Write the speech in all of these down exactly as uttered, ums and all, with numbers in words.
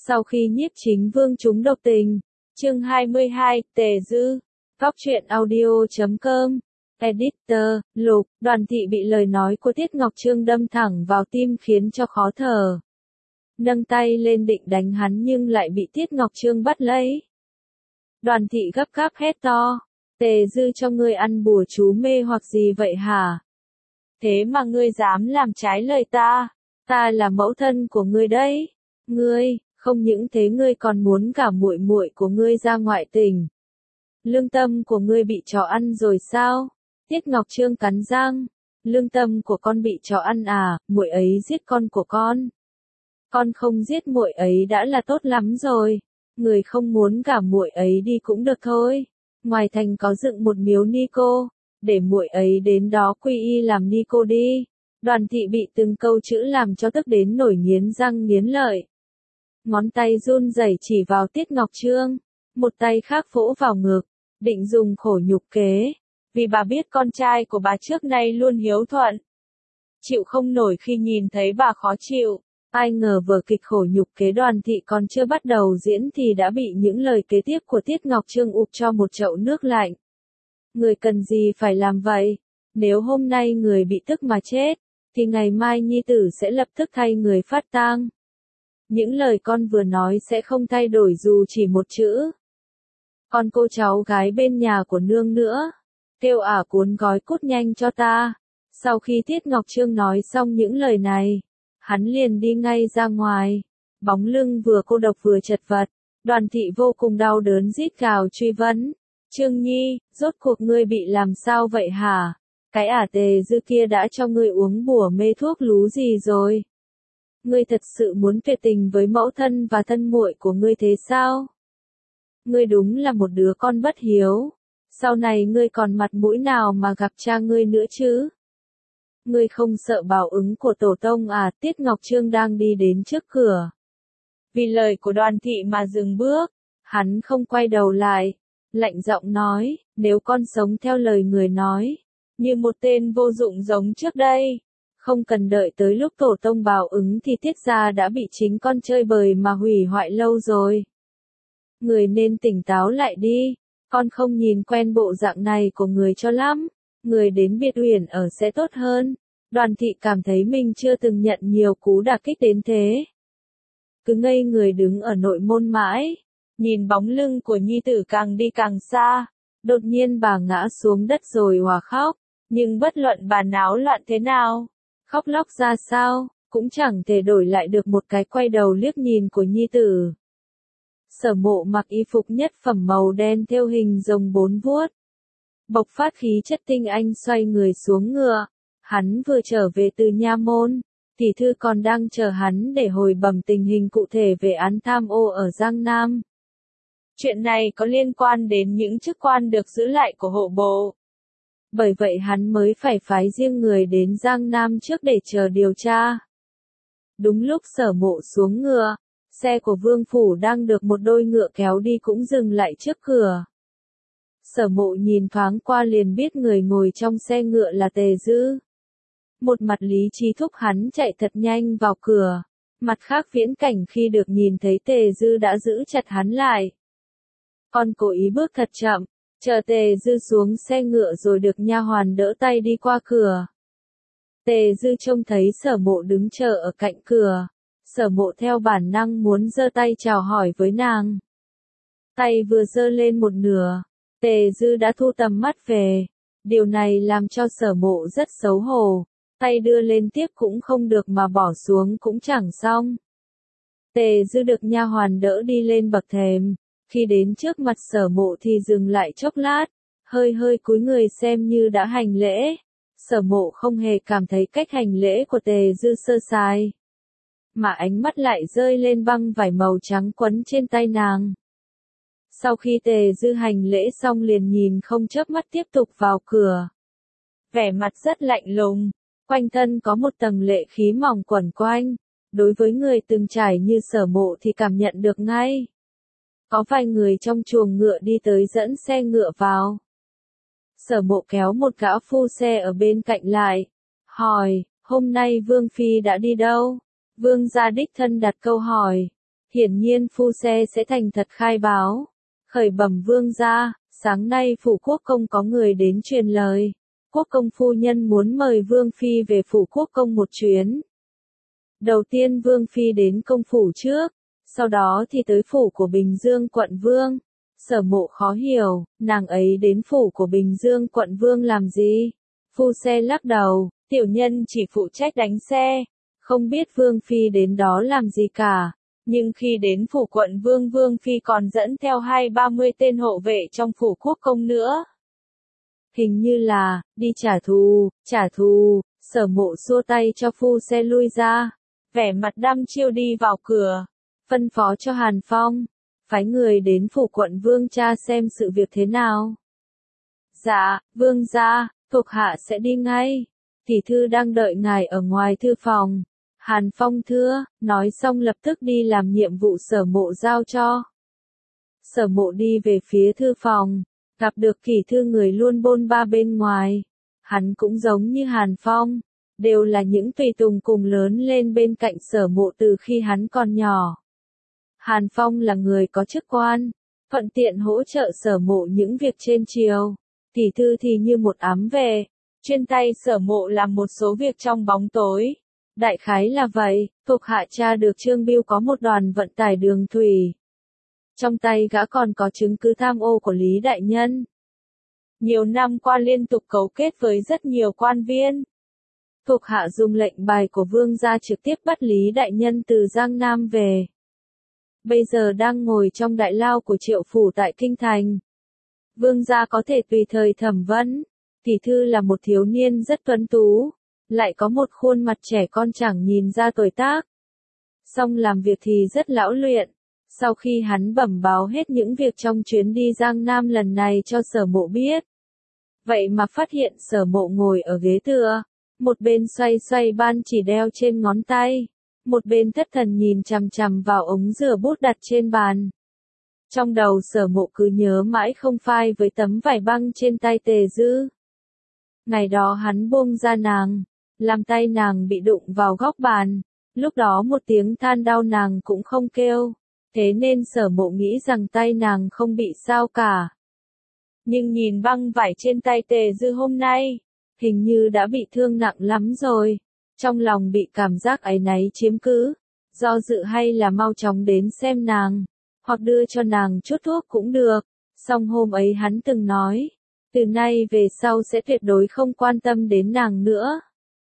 Sau khi Nhiếp Chính Vương trúng độc tình, chương hai mươi hai, Tề Dư, Góc truyện audio chấm com, Editor, Lục, Đoàn Thị bị lời nói của Tiết Ngọc Trương đâm thẳng vào tim khiến cho khó thở. Nâng tay lên định đánh hắn nhưng lại bị Tiết Ngọc Trương bắt lấy. Đoàn Thị gấp gáp hét to, Tề Dư cho ngươi ăn bùa chú mê hoặc gì vậy hả? Thế mà ngươi dám làm trái lời ta, ta là mẫu thân của ngươi đấy. Ngươi, không những thế ngươi còn muốn cả muội muội của ngươi ra ngoại tình. Lương tâm của ngươi bị chó ăn rồi sao? Tiết Ngọc Trương cắn răng, lương tâm của con bị chó ăn à, muội ấy giết con của con. Con không giết muội ấy đã là tốt lắm rồi, người không muốn cả muội ấy đi cũng được thôi. Ngoài thành có dựng một miếu ni cô, để muội ấy đến đó quy y làm ni cô đi. Đoàn Thị bị từng câu chữ làm cho tức đến nổi nghiến răng nghiến lợi. Ngón tay run rẩy chỉ vào Tiết Ngọc Trương, một tay khác vỗ vào ngực, định dùng khổ nhục kế, vì bà biết con trai của bà trước nay luôn hiếu thuận. Chịu không nổi khi nhìn thấy bà khó chịu, ai ngờ vở kịch khổ nhục kế Đoàn Thị còn chưa bắt đầu diễn thì đã bị những lời kế tiếp của Tiết Ngọc Trương ụp cho một chậu nước lạnh. Người cần gì phải làm vậy? Nếu hôm nay người bị tức mà chết, thì ngày mai nhi tử sẽ lập tức thay người phát tang. Những lời con vừa nói sẽ không thay đổi dù chỉ một chữ. Con cô cháu gái bên nhà của nương nữa, kêu ả cuốn gói cút nhanh cho ta. Sau khi Tiết Ngọc Trương nói xong những lời này, hắn liền đi ngay ra ngoài, bóng lưng vừa cô độc vừa chật vật. Đoàn Thị vô cùng đau đớn rít gào truy vấn, Trương Nhi, rốt cuộc ngươi bị làm sao vậy hả? Cái ả Tề Dư kia đã cho ngươi uống bùa mê thuốc lú gì rồi? Ngươi thật sự muốn tuyệt tình với mẫu thân và thân muội của ngươi thế sao? Ngươi đúng là một đứa con bất hiếu. Sau này ngươi còn mặt mũi nào mà gặp cha ngươi nữa chứ? Ngươi không sợ báo ứng của tổ tông à? Tiết Ngọc Trương đang đi đến trước cửa. Vì lời của Đoàn Thị mà dừng bước, hắn không quay đầu lại, lạnh giọng nói, nếu con sống theo lời người nói, như một tên vô dụng giống trước đây, không cần đợi tới lúc tổ tông báo ứng thì Tiết gia đã bị chính con chơi bời mà hủy hoại lâu rồi. Người nên tỉnh táo lại đi, con không nhìn quen bộ dạng này của người cho lắm, người đến Biệt Uyển ở sẽ tốt hơn. Đoàn Thị cảm thấy mình chưa từng nhận nhiều cú đả kích đến thế. Cứ ngây người đứng ở nội môn mãi, nhìn bóng lưng của nhi tử càng đi càng xa, đột nhiên bà ngã xuống đất rồi òa khóc, nhưng bất luận bà náo loạn thế nào, khóc lóc ra sao, cũng chẳng thể đổi lại được một cái quay đầu liếc nhìn của nhi tử. Sở Mộ mặc y phục nhất phẩm màu đen thêu hình rồng bốn vuốt, bộc phát khí chất tinh anh xoay người xuống ngựa. Hắn vừa trở về từ nha môn, tỷ thư còn đang chờ hắn để hồi bẩm tình hình cụ thể về án tham ô ở Giang Nam. Chuyện này có liên quan đến những chức quan được giữ lại của hộ bộ. Bởi vậy hắn mới phải phái riêng người đến Giang Nam trước để chờ điều tra. Đúng lúc Sở Mộ xuống ngựa, xe của Vương Phủ đang được một đôi ngựa kéo đi cũng dừng lại trước cửa. Sở Mộ nhìn thoáng qua liền biết người ngồi trong xe ngựa là Tề Dư. Một mặt lý trí thúc hắn chạy thật nhanh vào cửa, mặt khác viễn cảnh khi được nhìn thấy Tề Dư đã giữ chặt hắn lại. Con cố ý bước thật chậm, chờ Tề Dư xuống xe ngựa rồi được nha hoàn đỡ tay đi qua cửa. Tề Dư trông thấy Sở Mộ đứng chờ ở cạnh cửa, Sở Mộ theo bản năng muốn giơ tay chào hỏi với nàng. Tay vừa giơ lên một nửa, Tề Dư đã thu tầm mắt về, điều này làm cho Sở Mộ rất xấu hổ. Tay đưa lên tiếp cũng không được mà bỏ xuống cũng chẳng xong. Tề Dư được nha hoàn đỡ đi lên bậc thềm, khi đến trước mặt Sở Mộ thì dừng lại chốc lát, hơi hơi cúi người xem như đã hành lễ. Sở Mộ không hề cảm thấy cách hành lễ của Tề Dư sơ sài, mà ánh mắt lại rơi lên băng vải màu trắng quấn trên tay nàng. Sau khi Tề Dư hành lễ xong liền nhìn không chớp mắt tiếp tục vào cửa. Vẻ mặt rất lạnh lùng. Quanh thân có một tầng lệ khí mỏng quẩn quanh, đối với người từng trải như Sở Mộ thì cảm nhận được ngay. Có vài người trong chuồng ngựa đi tới dẫn xe ngựa vào. Sở Mộ kéo một gã phu xe ở bên cạnh lại, hỏi, hôm nay Vương Phi đã đi đâu? Vương gia đích thân đặt câu hỏi. Hiển nhiên phu xe sẽ thành thật khai báo. Khởi bẩm vương gia, sáng nay phủ quốc công có người đến truyền lời. Quốc công phu nhân muốn mời vương phi về phủ quốc công một chuyến. Đầu tiên vương phi đến công phủ trước, sau đó thì tới phủ của Bình Dương quận vương. Sở Mộ khó hiểu, nàng ấy đến phủ của Bình Dương quận vương làm gì? Phu xe lắc đầu, tiểu nhân chỉ phụ trách đánh xe, không biết vương phi đến đó làm gì cả. Nhưng khi đến phủ quận vương vương phi còn dẫn theo hai ba mươi tên hộ vệ trong phủ quốc công nữa. Hình như là, đi trả thù, trả thù, Sở Mộ xua tay cho phu xe lui ra. Vẻ mặt đăm chiêu đi vào cửa, phân phó cho Hàn Phong, phái người đến phủ quận vương tra xem sự việc thế nào. Dạ, vương gia, thuộc hạ sẽ đi ngay. Tỷ thư đang đợi ngài ở ngoài thư phòng. Hàn Phong thưa, nói xong lập tức đi làm nhiệm vụ Sở Mộ giao cho. Sở Mộ đi về phía thư phòng, gặp được Kỷ Thư người luôn bôn ba bên ngoài. Hắn cũng giống như Hàn Phong, đều là những tùy tùng cùng lớn lên bên cạnh Sở Mộ từ khi hắn còn nhỏ. Hàn Phong là người có chức quan, thuận tiện hỗ trợ Sở Mộ những việc trên triều. Kỷ Thư thì như một ám vệ, chuyên tay Sở Mộ làm một số việc trong bóng tối. Đại khái là vậy, thuộc hạ tra được Trương Bưu có một đoàn vận tải đường thủy. Trong tay gã còn có chứng cứ tham ô của Lý Đại Nhân. Nhiều năm qua liên tục cấu kết với rất nhiều quan viên. Thuộc hạ dùng lệnh bài của vương gia trực tiếp bắt Lý Đại Nhân từ Giang Nam về. Bây giờ đang ngồi trong đại lao của Triệu Phủ tại Kinh Thành. Vương gia có thể tùy thời thẩm vấn. Tỷ thư là một thiếu niên rất tuấn tú, lại có một khuôn mặt trẻ con chẳng nhìn ra tuổi tác. Song làm việc thì rất lão luyện. Sau khi hắn bẩm báo hết những việc trong chuyến đi Giang Nam lần này cho Sở Mộ biết. Vậy mà phát hiện Sở Mộ ngồi ở ghế tựa, một bên xoay xoay ban chỉ đeo trên ngón tay, một bên thất thần nhìn chằm chằm vào ống rửa bút đặt trên bàn. Trong đầu Sở Mộ cứ nhớ mãi không phai với tấm vải băng trên tay Tề Dư. Ngày đó hắn buông ra nàng, làm tay nàng bị đụng vào góc bàn, lúc đó một tiếng than đau nàng cũng không kêu. Thế nên Sở Mộ nghĩ rằng tay nàng không bị sao cả. Nhưng nhìn băng vải trên tay Tề Dư hôm nay, hình như đã bị thương nặng lắm rồi. Trong lòng bị cảm giác áy náy chiếm cứ, do dự hay là mau chóng đến xem nàng, hoặc đưa cho nàng chút thuốc cũng được. Song hôm ấy hắn từng nói, từ nay về sau sẽ tuyệt đối không quan tâm đến nàng nữa.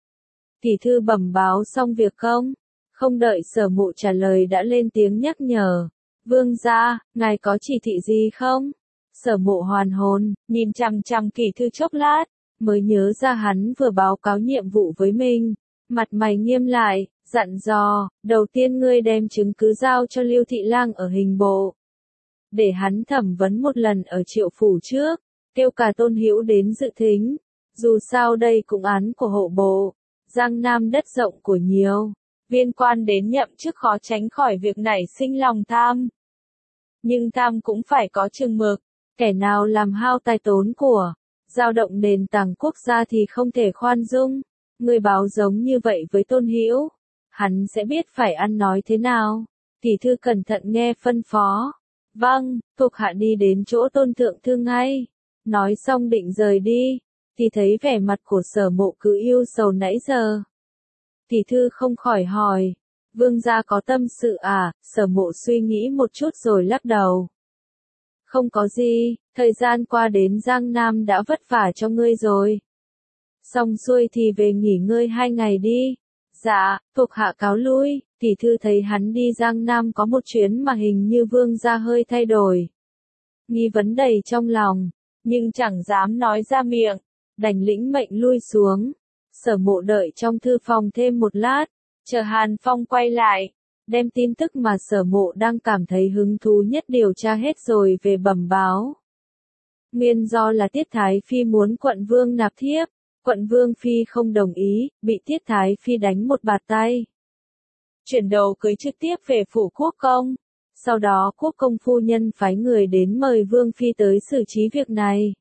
Tỷ thư bẩm báo xong việc không? Không đợi Sở Mộ trả lời đã lên tiếng nhắc nhở. Vương gia, ngài có chỉ thị gì không? Sở Mộ hoàn hồn, nhìn chằm chằm Kỷ Thư chốc lát, mới nhớ ra hắn vừa báo cáo nhiệm vụ với mình. Mặt mày nghiêm lại, dặn dò, đầu tiên ngươi đem chứng cứ giao cho Lưu Thị Lang ở hình bộ. Để hắn thẩm vấn một lần ở Triệu Phủ trước, kêu cả Tôn Hữu đến dự thính. Dù sao đây cũng án của hộ bộ, Giang Nam đất rộng của nhiều. Viên quan đến nhậm chức khó tránh khỏi việc nảy sinh lòng tham. Nhưng tham cũng phải có chừng mực, kẻ nào làm hao tài tốn của, dao động nền tảng quốc gia thì không thể khoan dung. Người báo giống như vậy với Tôn Hữu, hắn sẽ biết phải ăn nói thế nào. Tỷ thư cẩn thận nghe phân phó. Vâng, thuộc hạ đi đến chỗ Tôn Thượng Thư ngay. Nói xong định rời đi, thì thấy vẻ mặt của Sở Mộ cứ yêu sầu nãy giờ. Tỷ thư không khỏi hỏi, vương gia có tâm sự à? Sở Mộ suy nghĩ một chút rồi lắc đầu. Không có gì, thời gian qua đến Giang Nam đã vất vả cho ngươi rồi. Xong xuôi thì về nghỉ ngơi hai ngày đi. Dạ, thuộc hạ cáo lui. Tỷ thư thấy hắn đi Giang Nam có một chuyến mà hình như vương gia hơi thay đổi. Nghi vấn đầy trong lòng, nhưng chẳng dám nói ra miệng, đành lĩnh mệnh lui xuống. Sở Mộ đợi trong thư phòng thêm một lát, chờ Hàn Phong quay lại, đem tin tức mà Sở Mộ đang cảm thấy hứng thú nhất điều tra hết rồi về bẩm báo. Nguyên do là Tiết Thái Phi muốn quận vương nạp thiếp, quận vương Phi không đồng ý, bị Tiết Thái Phi đánh một bạt tay. Chuyển đầu cưới trực tiếp về phủ quốc công, sau đó quốc công phu nhân phái người đến mời vương Phi tới xử trí việc này.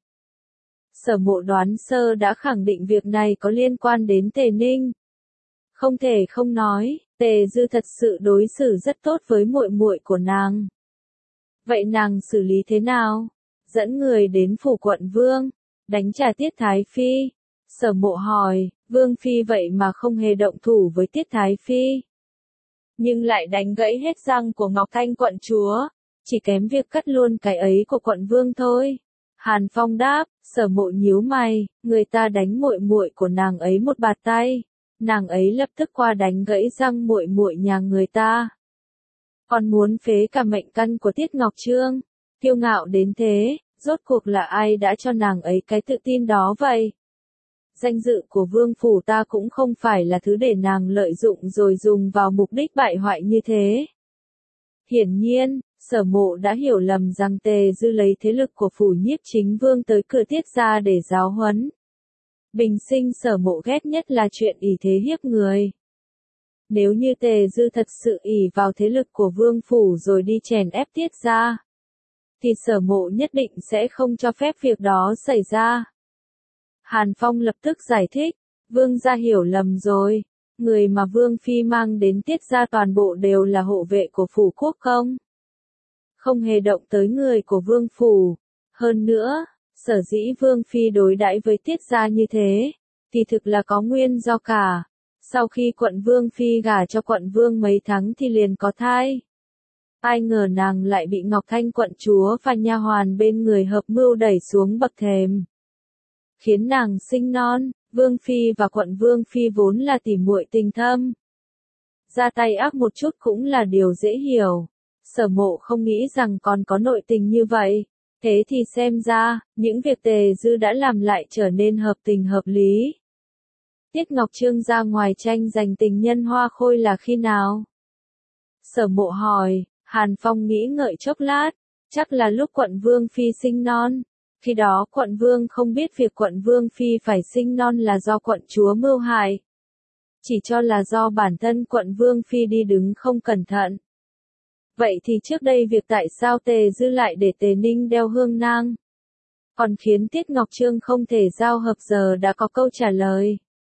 Sở Mộ đoán sơ đã khẳng định việc này có liên quan đến Tề Ninh. Không thể không nói, Tề Dư thật sự đối xử rất tốt với muội muội của nàng. Vậy nàng xử lý thế nào? Dẫn người đến phủ quận vương, đánh trả Tiết Thái Phi. Sở Mộ hỏi, Vương Phi vậy mà không hề động thủ với Tiết Thái Phi. Nhưng lại đánh gãy hết răng của Ngọc Thanh quận chúa, chỉ kém việc cắt luôn cái ấy của quận vương thôi. Hàn Phong đáp, Sở Mộ nhíu mày, người ta đánh muội muội của nàng ấy một bạt tay, nàng ấy lập tức qua đánh gãy răng muội muội nhà người ta. Còn muốn phế cả mệnh căn của Tiết Ngọc Trương, kiêu ngạo đến thế, rốt cuộc là ai đã cho nàng ấy cái tự tin đó vậy? Danh dự của vương phủ ta cũng không phải là thứ để nàng lợi dụng rồi dùng vào mục đích bại hoại như thế. Hiển nhiên, Sở Mộ đã hiểu lầm rằng Tề Dư lấy thế lực của phủ Nhiếp Chính Vương tới cửa Tiết gia để giáo huấn. Bình sinh Sở Mộ ghét nhất là chuyện ỷ thế hiếp người. Nếu như Tề Dư thật sự ỷ vào thế lực của vương phủ rồi đi chèn ép Tiết gia, thì Sở Mộ nhất định sẽ không cho phép việc đó xảy ra. Hàn Phong lập tức giải thích, vương gia hiểu lầm rồi, người mà vương phi mang đến Tiết gia toàn bộ đều là hộ vệ của phủ quốc công. Không hề động tới người của vương phủ. Hơn nữa, sở dĩ vương phi đối đãi với Tiết gia như thế, thì thực là có nguyên do cả. Sau khi quận vương phi gả cho quận vương mấy tháng thì liền có thai. Ai ngờ nàng lại bị Ngọc Thanh quận chúa và nha hoàn bên người hợp mưu đẩy xuống bậc thềm, khiến nàng sinh non. Vương phi và quận vương phi vốn là tỉ muội tình thâm, ra tay ác một chút cũng là điều dễ hiểu. Sở Mộ không nghĩ rằng còn có nội tình như vậy. Thế thì xem ra, những việc Tề Dư đã làm lại trở nên hợp tình hợp lý. Tiết Ngọc Trương ra ngoài tranh giành tình nhân Hoa Khôi là khi nào? Sở Mộ hỏi. Hàn Phong nghĩ ngợi chốc lát, chắc là lúc quận vương phi sinh non. Khi đó quận vương không biết việc quận vương phi phải sinh non là do quận chúa mưu hại, chỉ cho là do bản thân quận vương phi đi đứng không cẩn thận. Vậy thì trước đây việc tại sao Tề Dư lại để Tề Ninh đeo hương nang, còn khiến Tiết Ngọc Trương không thể giao hợp giờ đã có câu trả lời.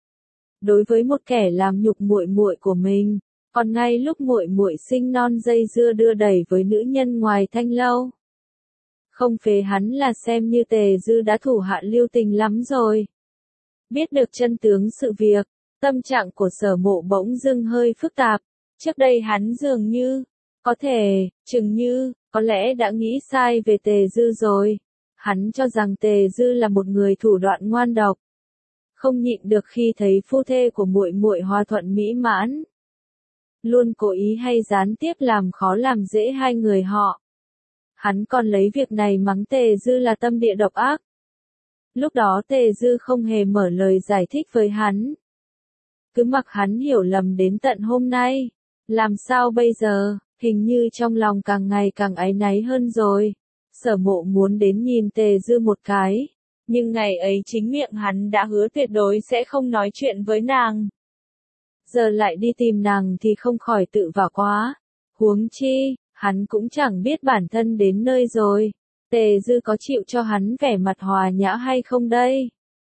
Đối với một kẻ làm nhục muội muội của mình, còn ngay lúc muội muội sinh non dây dưa đưa đẩy với nữ nhân ngoài thanh lâu, không phế hắn là xem như Tề Dư đã thủ hạ lưu tình lắm rồi. Biết được chân tướng sự việc, tâm trạng của Sở Mộ bỗng dưng hơi phức tạp. Trước đây hắn dường như, có thể, chừng như, có lẽ đã nghĩ sai về Tề Dư rồi. Hắn cho rằng Tề Dư là một người thủ đoạn ngoan độc, không nhịn được khi thấy phu thê của muội muội hòa thuận mỹ mãn, luôn cố ý hay gián tiếp làm khó làm dễ hai người họ. Hắn còn lấy việc này mắng Tề Dư là tâm địa độc ác. Lúc đó Tề Dư không hề mở lời giải thích với hắn, cứ mặc hắn hiểu lầm đến tận hôm nay. Làm sao bây giờ? Hình như trong lòng càng ngày càng áy náy hơn rồi. Sở Mộ muốn đến nhìn Tề Dư một cái, nhưng ngày ấy chính miệng hắn đã hứa tuyệt đối sẽ không nói chuyện với nàng. Giờ lại đi tìm nàng thì không khỏi tự vả quá. Huống chi, hắn cũng chẳng biết bản thân đến nơi rồi. Tề Dư có chịu cho hắn vẻ mặt hòa nhã hay không đây?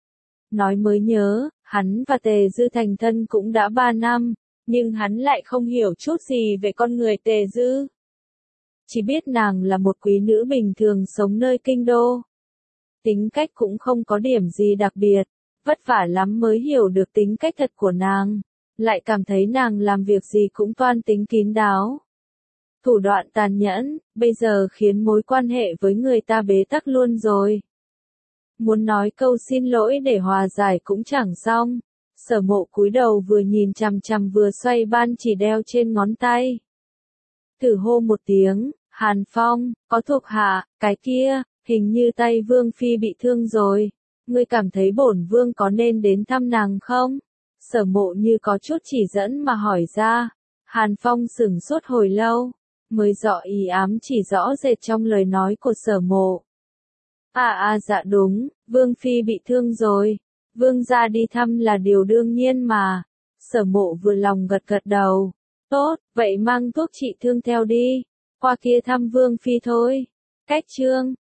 Nói mới nhớ, hắn và Tề Dư thành thân cũng đã ba năm, nhưng hắn lại không hiểu chút gì về con người Tề Dư. Chỉ biết nàng là một quý nữ bình thường sống nơi kinh đô. Tính cách cũng không có điểm gì đặc biệt, vất vả lắm mới hiểu được tính cách thật của nàng, lại cảm thấy nàng làm việc gì cũng toan tính kín đáo, thủ đoạn tàn nhẫn, bây giờ khiến mối quan hệ với người ta bế tắc luôn rồi. Muốn nói câu xin lỗi để hòa giải cũng chẳng xong. Sở Mộ cúi đầu vừa nhìn chằm chằm vừa xoay ban chỉ đeo trên ngón tay. Thử hô một tiếng, Hàn Phong, có thuộc hạ, cái kia, hình như tay vương phi bị thương rồi. Ngươi cảm thấy bổn vương có nên đến thăm nàng không? Sở Mộ như có chút chỉ dẫn mà hỏi ra. Hàn Phong sửng sốt hồi lâu, mới rõ ý ám chỉ rõ rệt trong lời nói của Sở Mộ. À à dạ đúng, vương phi bị thương rồi. Vương gia đi thăm là điều đương nhiên mà. Sở Mộ vừa lòng gật gật đầu. Tốt, vậy mang thuốc trị thương theo đi. Qua kia thăm vương phi thôi. Cách chương